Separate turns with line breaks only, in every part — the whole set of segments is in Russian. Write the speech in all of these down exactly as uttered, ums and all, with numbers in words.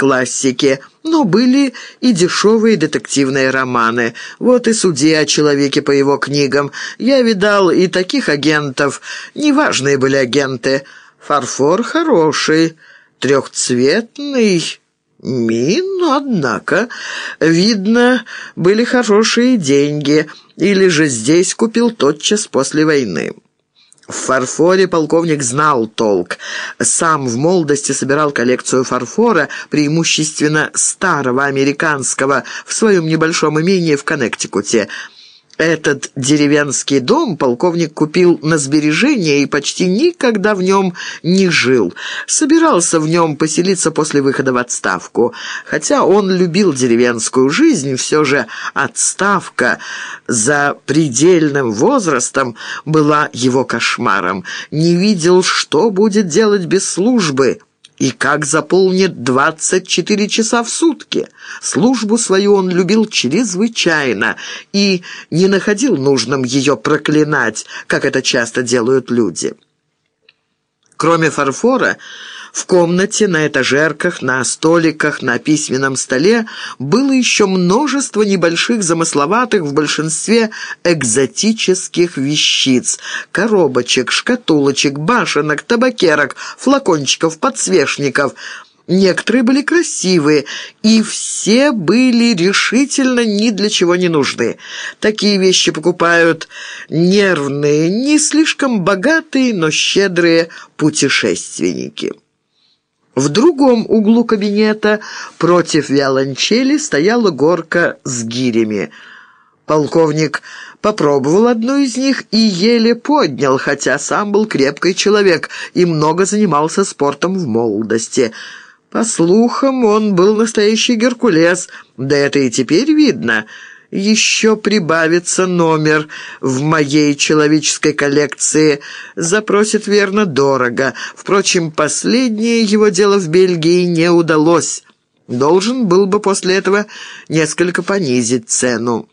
классики, но были и дешевые детективные романы. Вот и суди о человеке по его книгам. Я видал и таких агентов. Неважные были агенты. Фарфор хороший, трехцветный, мин, однако. Видно, были хорошие деньги. Или же здесь купил тотчас после войны. В фарфоре полковник знал толк. Сам в молодости собирал коллекцию фарфора, преимущественно старого американского, в своем небольшом имении в Коннектикуте. Этот деревенский дом полковник купил на сбережение и почти никогда в нем не жил. Собирался в нем поселиться после выхода в отставку. Хотя он любил деревенскую жизнь, все же отставка за предельным возрастом была его кошмаром. Не видел, что будет делать без службы и как заполнит двадцать четыре часа в сутки. Службу свою он любил чрезвычайно и не находил нужным ее проклинать, как это часто делают люди. Кроме фарфора, в комнате, на этажерках, на столиках, на письменном столе было еще множество небольших, замысловатых, в большинстве экзотических вещиц. Коробочек, шкатулочек, башенок, табакерок, флакончиков, подсвечников. Некоторые были красивые, и все были решительно ни для чего не нужны. Такие вещи покупают нервные, не слишком богатые, но щедрые путешественники. В другом углу кабинета против виолончели стояла горка с гирями. Полковник попробовал одну из них и еле поднял, хотя сам был крепкий человек и много занимался спортом в молодости. По слухам, он был настоящий Геркулес, да это и теперь видно. Еще прибавится номер в моей человеческой коллекции. Запросит, верно, дорого. Впрочем, последнее его дело в Бельгии не удалось. Должен был бы после этого несколько понизить цену.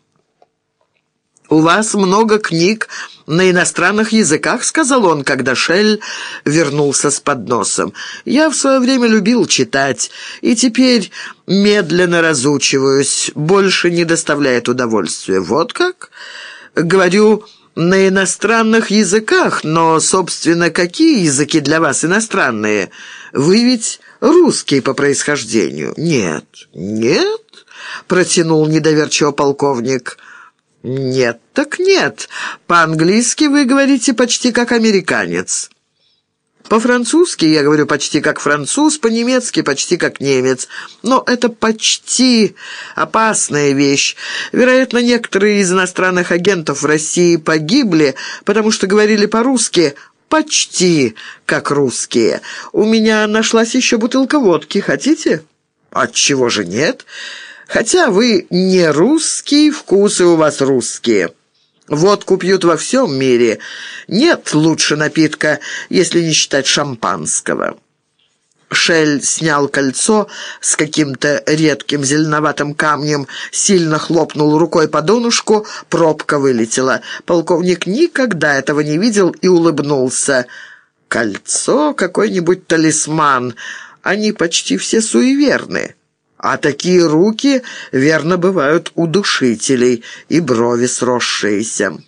«У вас много книг на иностранных языках», — сказал он, когда Шель вернулся с подносом. «Я в свое время любил читать, и теперь медленно разучиваюсь, больше не доставляет удовольствия». «Вот как?» «Говорю, на иностранных языках, но, собственно, какие языки для вас иностранные? Вы ведь русский по происхождению». «Нет». «Нет?» — протянул недоверчиво полковник. «Нет, так нет. По-английски вы говорите почти как американец. По-французски я говорю почти как француз, по-немецки почти как немец. Но это почти опасная вещь. Вероятно, некоторые из иностранных агентов в России погибли, потому что говорили по-русски почти как русские. У меня нашлась еще бутылка водки. Хотите?» «Отчего же нет? Хотя вы не русский, вкусы у вас русские. Водку пьют во всем мире. Нет лучше напитка, если не считать шампанского». Шель снял кольцо с каким-то редким зеленоватым камнем, сильно хлопнул рукой по донышку, пробка вылетела. Полковник никогда этого не видел и улыбнулся. «Кольцо, какой-нибудь талисман. Они почти все суеверны. А такие руки, верно, бывают у душителей, и брови сросшиеся».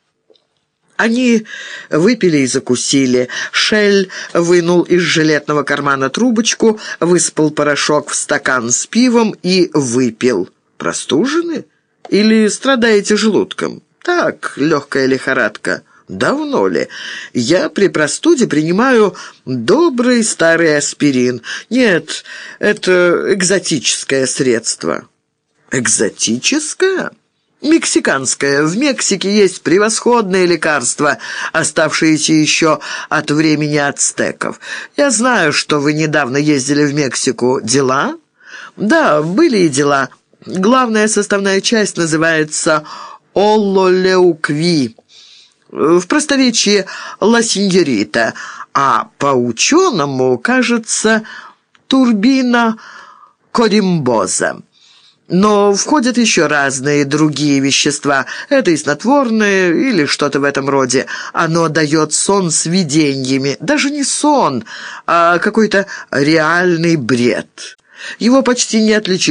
Они выпили и закусили. Шель вынул из жилетного кармана трубочку, высыпал порошок в стакан с пивом и выпил. «Простужены? Или страдаете желудком?» «Так, легкая лихорадка». «Давно ли? Я при простуде принимаю добрый старый аспирин. Нет, это экзотическое средство». «Экзотическое?» «Мексиканское. В Мексике есть превосходное лекарство, оставшееся еще от времени ацтеков. Я знаю, что вы недавно ездили в Мексику. Дела?» «Да, были и дела. Главная составная часть называется ололеукви. В просторечии «ла синьорита», а по-ученому, кажется, «турбина коримбоза». Но входят еще разные другие вещества. Это и снотворное, или что-то в этом роде. Оно дает сон с видениями. Даже не сон, а какой-то реальный бред. Его почти не отличишь